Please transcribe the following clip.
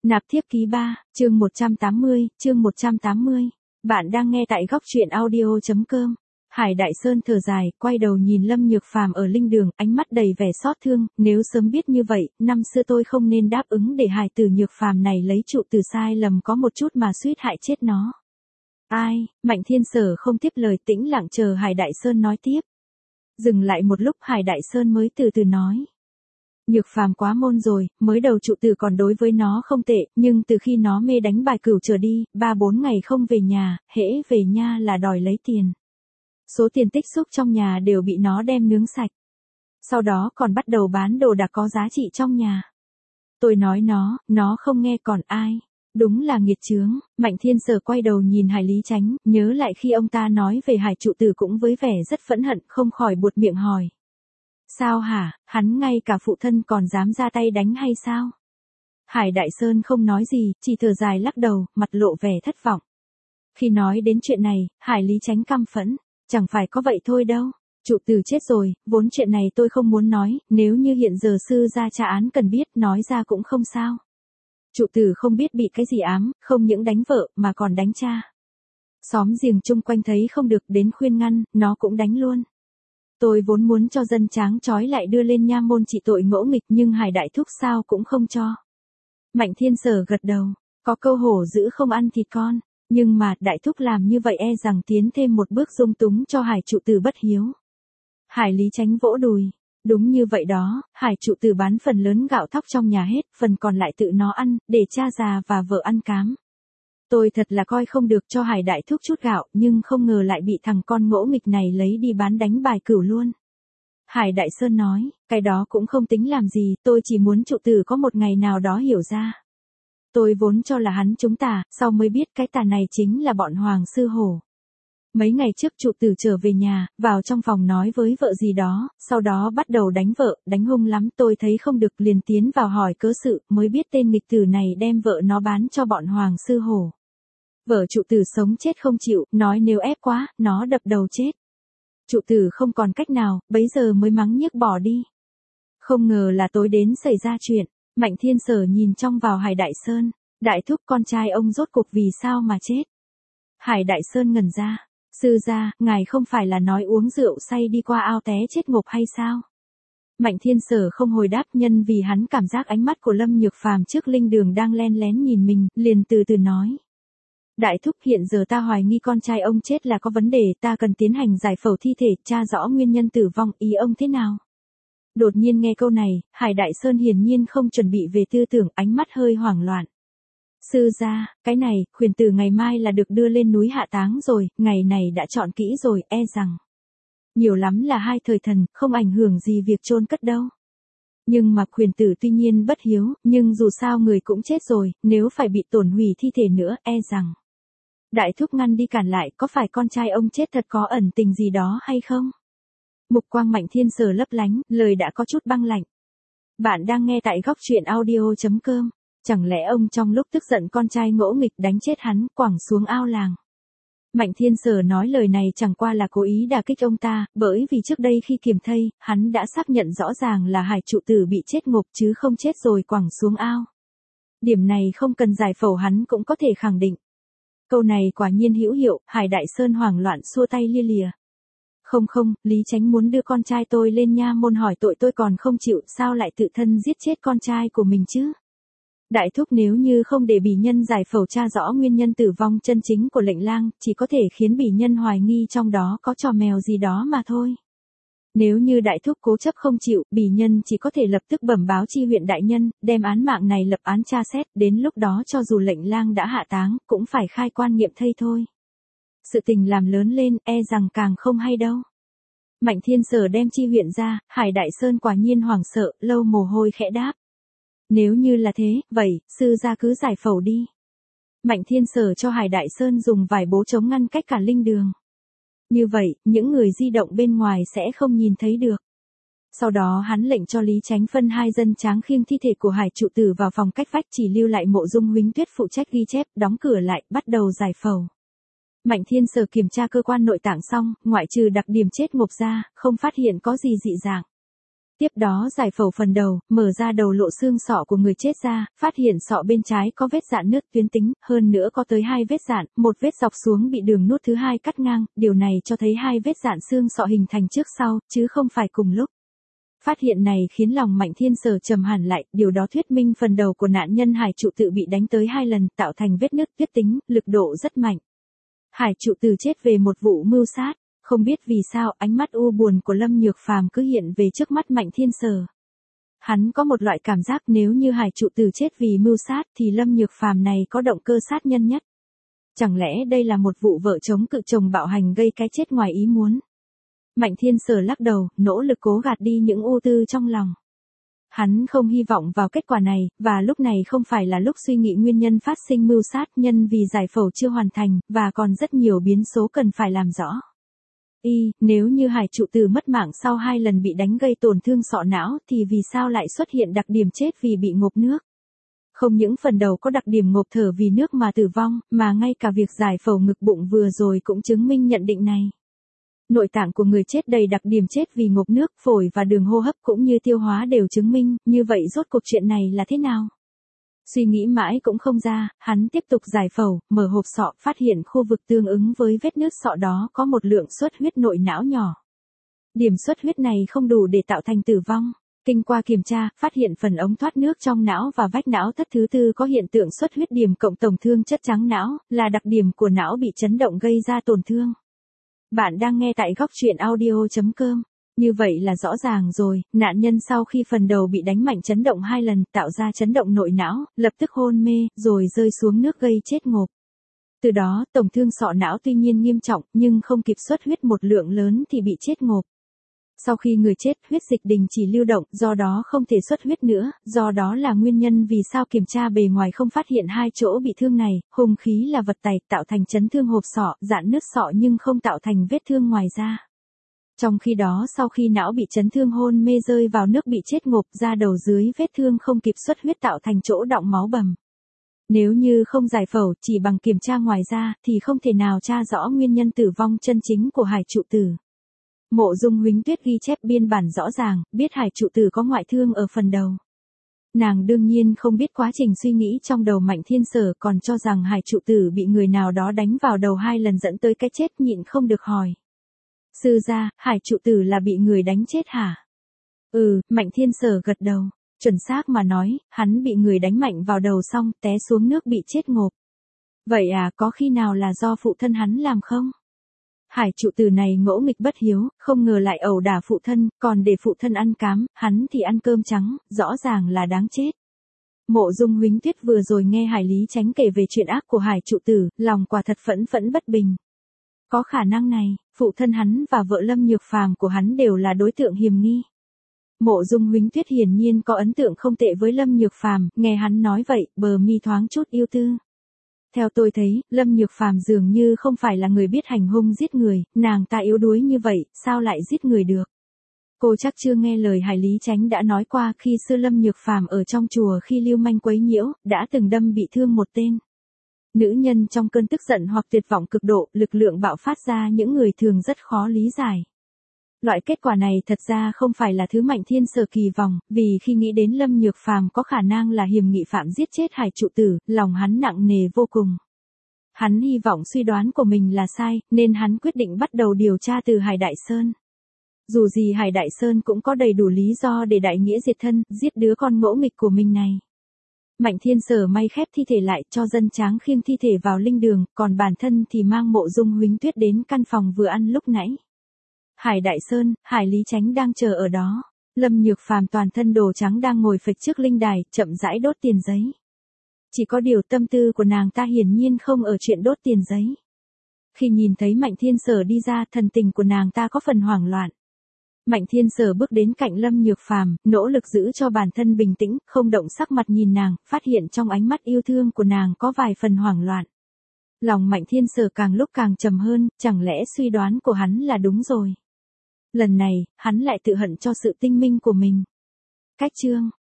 Nạp thiếp ký 3, chương 180. Bạn đang nghe tại góc truyện audio.com. Hải Đại Sơn thở dài, quay đầu nhìn Lâm Nhược Phàm ở linh đường, ánh mắt đầy vẻ xót thương, nếu sớm biết như vậy, năm xưa tôi không nên đáp ứng để Hải tử Nhược Phàm này lấy trụ từ sai lầm có một chút mà suýt hại chết nó. Ai, Mạnh Thiên Sở không tiếp lời, tĩnh lặng chờ Hải Đại Sơn nói tiếp. Dừng lại một lúc Hải Đại Sơn mới từ từ nói. Nhược Phàm quá môn rồi, mới đầu trụ tử còn đối với nó không tệ, nhưng từ khi nó mê đánh bài cửu trở đi, 3-4 ngày không về nhà, hễ về nhà là đòi lấy tiền. Số tiền tích xúc trong nhà đều bị nó đem nướng sạch. Sau đó còn bắt đầu bán đồ đạc có giá trị trong nhà. Tôi nói nó không nghe còn ai. Đúng là nghiệt chướng. Mạnh Thiên Sở quay đầu nhìn Hải Lý Chánh, nhớ lại khi ông ta nói về Hải trụ tử cũng với vẻ rất phẫn hận, không khỏi buột miệng hỏi. Sao hả, hắn ngay cả phụ thân còn dám ra tay đánh hay sao? Hải Đại Sơn không nói gì, chỉ thở dài lắc đầu, mặt lộ vẻ thất vọng. Khi nói đến chuyện này, Hải Lý Chánh căm phẫn, chẳng phải có vậy thôi đâu. Trụ tử chết rồi, vốn chuyện này tôi không muốn nói, nếu như hiện giờ sư gia tra án cần biết, nói ra cũng không sao. Trụ tử không biết bị cái gì ám, không những đánh vợ mà còn đánh cha. Xóm giềng chung quanh thấy không được đến khuyên ngăn, nó cũng đánh luôn. Tôi vốn muốn cho dân tráng trói lại đưa lên nha môn trị tội ngỗ nghịch nhưng Hải Đại Thúc sao cũng không cho. Mạnh Thiên Sở gật đầu, có câu hổ dữ không ăn thịt con, nhưng mà Đại Thúc làm như vậy e rằng tiến thêm một bước dung túng cho Hải trụ tử bất hiếu. Hải Lý Chánh vỗ đùi, đúng như vậy đó, Hải trụ tử bán phần lớn gạo thóc trong nhà hết, phần còn lại tự nó ăn, để cha già và vợ ăn cám. Tôi thật là coi không được cho Hải Đại Thúc chút gạo, nhưng không ngờ lại bị thằng con ngỗ nghịch này lấy đi bán đánh bài cửu luôn. Hải Đại Sơn nói, cái đó cũng không tính làm gì, tôi chỉ muốn trụ tử có một ngày nào đó hiểu ra. Tôi vốn cho là hắn trúng tà, sau mới biết cái tà này chính là bọn Hoàng Sư Hổ. Mấy ngày trước trụ tử trở về nhà, vào trong phòng nói với vợ gì đó, sau đó bắt đầu đánh vợ, đánh hung lắm, tôi thấy không được liền tiến vào hỏi cớ sự, mới biết tên nghịch tử này đem vợ nó bán cho bọn Hoàng Sư Hổ. Vợ trụ tử sống chết không chịu, nói nếu ép quá, nó đập đầu chết. Trụ tử không còn cách nào, bấy giờ mới mắng nhiếc bỏ đi. Không ngờ là tối đến xảy ra chuyện, Mạnh Thiên Sở nhìn trong vào Hải Đại Sơn, Đại Thúc con trai ông rốt cuộc vì sao mà chết. Hải Đại Sơn ngẩn ra, sư gia, ngài không phải là nói uống rượu say đi qua ao té chết ngộp hay sao? Mạnh Thiên Sở không hồi đáp nhân vì hắn cảm giác ánh mắt của Lâm Nhược Phàm trước linh đường đang len lén nhìn mình, liền từ từ nói. Đại Thúc hiện giờ ta hoài nghi con trai ông chết là có vấn đề, ta cần tiến hành giải phẫu thi thể, tra rõ nguyên nhân tử vong, ý ông thế nào? Đột nhiên nghe câu này, Hải Đại Sơn hiển nhiên không chuẩn bị về tư tưởng, ánh mắt hơi hoảng loạn. Sư gia, cái này, khuyển tử ngày mai là được đưa lên núi hạ táng rồi, ngày này đã chọn kỹ rồi, e rằng. Nhiều lắm là 2 thời thần, không ảnh hưởng gì việc chôn cất đâu. Nhưng mà khuyển tử tuy nhiên bất hiếu, nhưng dù sao người cũng chết rồi, nếu phải bị tổn hủy thi thể nữa, e rằng. Đại Thúc ngăn đi cản lại, có phải con trai ông chết thật có ẩn tình gì đó hay không? Mục quang Mạnh Thiên Sở lấp lánh, lời đã có chút băng lạnh. Bạn đang nghe tại góc truyện audio.com. Chẳng lẽ ông trong lúc tức giận con trai ngỗ nghịch đánh chết hắn, quẳng xuống ao làng. Mạnh Thiên Sở nói lời này chẳng qua là cố ý đả kích ông ta, bởi vì trước đây khi kiềm thây, hắn đã xác nhận rõ ràng là Hải trụ tử bị chết ngộp chứ không chết rồi quẳng xuống ao. Điểm này không cần giải phẫu hắn cũng có thể khẳng định. Câu này quả nhiên hữu hiệu, Hải Đại Sơn hoảng loạn xua tay lia lìa. Không, Lý Chánh muốn đưa con trai tôi lên nha môn hỏi tội tôi còn không chịu, sao lại tự thân giết chết con trai của mình chứ? Đại Thúc nếu như không để bỉ nhân giải phẫu tra rõ nguyên nhân tử vong chân chính của lệnh lang, chỉ có thể khiến bỉ nhân hoài nghi trong đó có trò mèo gì đó mà thôi. Nếu như Đại Thúc cố chấp không chịu, bỉ nhân chỉ có thể lập tức bẩm báo chi huyện đại nhân, đem án mạng này lập án tra xét, đến lúc đó cho dù lệnh lang đã hạ táng, cũng phải khai quan nghiệm thây thôi. Sự tình làm lớn lên, e rằng càng không hay đâu. Mạnh Thiên Sở đem chi huyện ra, Hải Đại Sơn quả nhiên hoảng sợ, lâu mồ hôi khẽ đáp. Nếu như là thế, vậy, sư gia cứ giải phẫu đi. Mạnh Thiên Sở cho Hải Đại Sơn dùng vài bố chống ngăn cách cả linh đường. Như vậy, những người di động bên ngoài sẽ không nhìn thấy được. Sau đó hắn lệnh cho Lý Chánh phân 2 dân tráng khiêng thi thể của Hải trụ tử vào phòng cách vách, chỉ lưu lại Mộ Dung Huỳnh Tuyết phụ trách ghi chép, đóng cửa lại, bắt đầu giải phẫu. Mạnh Thiên Sở kiểm tra cơ quan nội tạng xong, ngoại trừ đặc điểm chết ngộp ra, không phát hiện có gì dị dạng. Tiếp đó giải phẫu phần đầu, mở ra đầu lộ xương sọ của người chết ra, phát hiện sọ bên trái có vết rạn nứt tuyến tính, hơn nữa có tới 2 vết rạn, một vết dọc xuống bị đường nuốt thứ hai cắt ngang, điều này cho thấy 2 vết rạn xương sọ hình thành trước sau, chứ không phải cùng lúc. Phát hiện này khiến lòng Mạnh Thiên Sở trầm hẳn lại, điều đó thuyết minh phần đầu của nạn nhân Hải Trụ Tử bị đánh tới 2 lần, tạo thành vết nứt tuyết tính, lực độ rất mạnh. Hải Trụ Tử chết về một vụ mưu sát. Không biết vì sao ánh mắt u buồn của Lâm Nhược Phàm cứ hiện về trước mắt Mạnh Thiên Sở. Hắn có một loại cảm giác nếu như Hải Trụ Tử chết vì mưu sát thì Lâm Nhược Phàm này có động cơ sát nhân nhất. Chẳng lẽ đây là một vụ vợ chống cự chồng bạo hành gây cái chết ngoài ý muốn? Mạnh Thiên Sở lắc đầu, nỗ lực cố gạt đi những ưu tư trong lòng. Hắn không hy vọng vào kết quả này, và lúc này không phải là lúc suy nghĩ nguyên nhân phát sinh mưu sát nhân vì giải phẫu chưa hoàn thành, và còn rất nhiều biến số cần phải làm rõ. Nếu như Hải Trụ Tử mất mạng sau 2 lần bị đánh gây tổn thương sọ não thì vì sao lại xuất hiện đặc điểm chết vì bị ngộp nước? Không những phần đầu có đặc điểm ngộp thở vì nước mà tử vong, mà ngay cả việc giải phẫu ngực bụng vừa rồi cũng chứng minh nhận định này. Nội tạng của người chết đầy đặc điểm chết vì ngộp nước, phổi và đường hô hấp cũng như tiêu hóa đều chứng minh, như vậy rốt cuộc chuyện này là thế nào? Suy nghĩ mãi cũng không ra, hắn tiếp tục giải phẫu, mở hộp sọ, phát hiện khu vực tương ứng với vết nứt sọ đó có một lượng xuất huyết nội não nhỏ. Điểm xuất huyết này không đủ để tạo thành tử vong. Kinh qua kiểm tra, phát hiện phần ống thoát nước trong não và vách não thất thứ tư có hiện tượng xuất huyết điểm cộng tổn thương chất trắng não, là đặc điểm của não bị chấn động gây ra tổn thương. Bạn đang nghe tại góc truyện audio.com. Như vậy là rõ ràng rồi, nạn nhân sau khi phần đầu bị đánh mạnh chấn động 2 lần, tạo ra chấn động nội não, lập tức hôn mê, rồi rơi xuống nước gây chết ngộp. Từ đó, tổn thương sọ não tuy nhiên nghiêm trọng, nhưng không kịp xuất huyết một lượng lớn thì bị chết ngộp. Sau khi người chết, huyết dịch đình chỉ lưu động, do đó không thể xuất huyết nữa, do đó là nguyên nhân vì sao kiểm tra bề ngoài không phát hiện 2 chỗ bị thương này, hung khí là vật tày, tạo thành chấn thương hộp sọ, rạn nứt sọ nhưng không tạo thành vết thương ngoài da. Trong khi đó sau khi não bị chấn thương hôn mê rơi vào nước bị chết ngộp, da đầu dưới vết thương không kịp xuất huyết tạo thành chỗ đọng máu bầm. Nếu như không giải phẫu, chỉ bằng kiểm tra ngoài da, thì không thể nào tra rõ nguyên nhân tử vong chân chính của Hải Trụ Tử. Mộ Dung Huỳnh Tuyết ghi chép biên bản rõ ràng, biết Hải Trụ Tử có ngoại thương ở phần đầu. Nàng đương nhiên không biết quá trình suy nghĩ trong đầu Mạnh Thiên Sở, còn cho rằng Hải Trụ Tử bị người nào đó đánh vào đầu 2 lần dẫn tới cái chết, nhịn không được hỏi. Sư gia, Hải Trụ Tử là bị người đánh chết hả? Mạnh Thiên Sở gật đầu. Chuẩn xác mà nói, hắn bị người đánh mạnh vào đầu xong, té xuống nước bị chết ngộp. Vậy à, có khi nào là do phụ thân hắn làm không? Hải Trụ Tử này ngỗ nghịch bất hiếu, không ngờ lại ẩu đả phụ thân, còn để phụ thân ăn cám, hắn thì ăn cơm trắng, rõ ràng là đáng chết. Mộ Dung Huỳnh Tuyết vừa rồi nghe Hải Lý Chánh kể về chuyện ác của Hải Trụ Tử, lòng quả thật phẫn bất bình. Có khả năng này, phụ thân hắn và vợ Lâm Nhược Phàm của hắn đều là đối tượng hiềm nghi. Mộ Dung Huỳnh Tuyết hiển nhiên có ấn tượng không tệ với Lâm Nhược Phàm, nghe hắn nói vậy, bờ mi thoáng chút yêu tư. Theo tôi thấy, Lâm Nhược Phàm dường như không phải là người biết hành hung giết người, nàng ta yếu đuối như vậy, sao lại giết người được? Cô chắc chưa nghe lời Hải Lý Chánh đã nói qua, khi xưa Lâm Nhược Phàm ở trong chùa khi lưu manh quấy nhiễu, đã từng đâm bị thương một tên nữ nhân trong cơn tức giận hoặc tuyệt vọng cực độ, lực lượng bạo phát ra những người thường rất khó lý giải. Loại kết quả này thật ra không phải là thứ Mạnh Thiên Sở kỳ vọng, vì khi nghĩ đến Lâm Nhược Phàm có khả năng là hiềm nghị phạm giết chết Hải Trụ Tử, lòng hắn nặng nề vô cùng. Hắn hy vọng suy đoán của mình là sai, nên hắn quyết định bắt đầu điều tra từ Hải Đại Sơn. Dù gì Hải Đại Sơn cũng có đầy đủ lý do để đại nghĩa diệt thân, giết đứa con ngỗ nghịch của mình này. Mạnh Thiên Sở may khép thi thể lại, cho dân tráng khiêng thi thể vào linh đường, còn bản thân thì mang Mộ Dung Huỳnh Tuyết đến căn phòng vừa ăn lúc nãy. Hải Đại Sơn, Hải Lý Chánh đang chờ ở đó. Lâm Nhược Phàm toàn thân đồ trắng đang ngồi phịch trước linh đài, chậm rãi đốt tiền giấy. Chỉ có điều tâm tư của nàng ta hiển nhiên không ở chuyện đốt tiền giấy. Khi nhìn thấy Mạnh Thiên Sở đi ra, thần tình của nàng ta có phần hoảng loạn. Mạnh Thiên Sở bước đến cạnh Lâm Nhược Phàm, nỗ lực giữ cho bản thân bình tĩnh, không động sắc mặt nhìn nàng, phát hiện trong ánh mắt yêu thương của nàng có vài phần hoảng loạn. Lòng Mạnh Thiên Sở càng lúc càng trầm hơn, chẳng lẽ suy đoán của hắn là đúng rồi. Lần này, hắn lại tự hận cho sự tinh minh của mình. Cách chương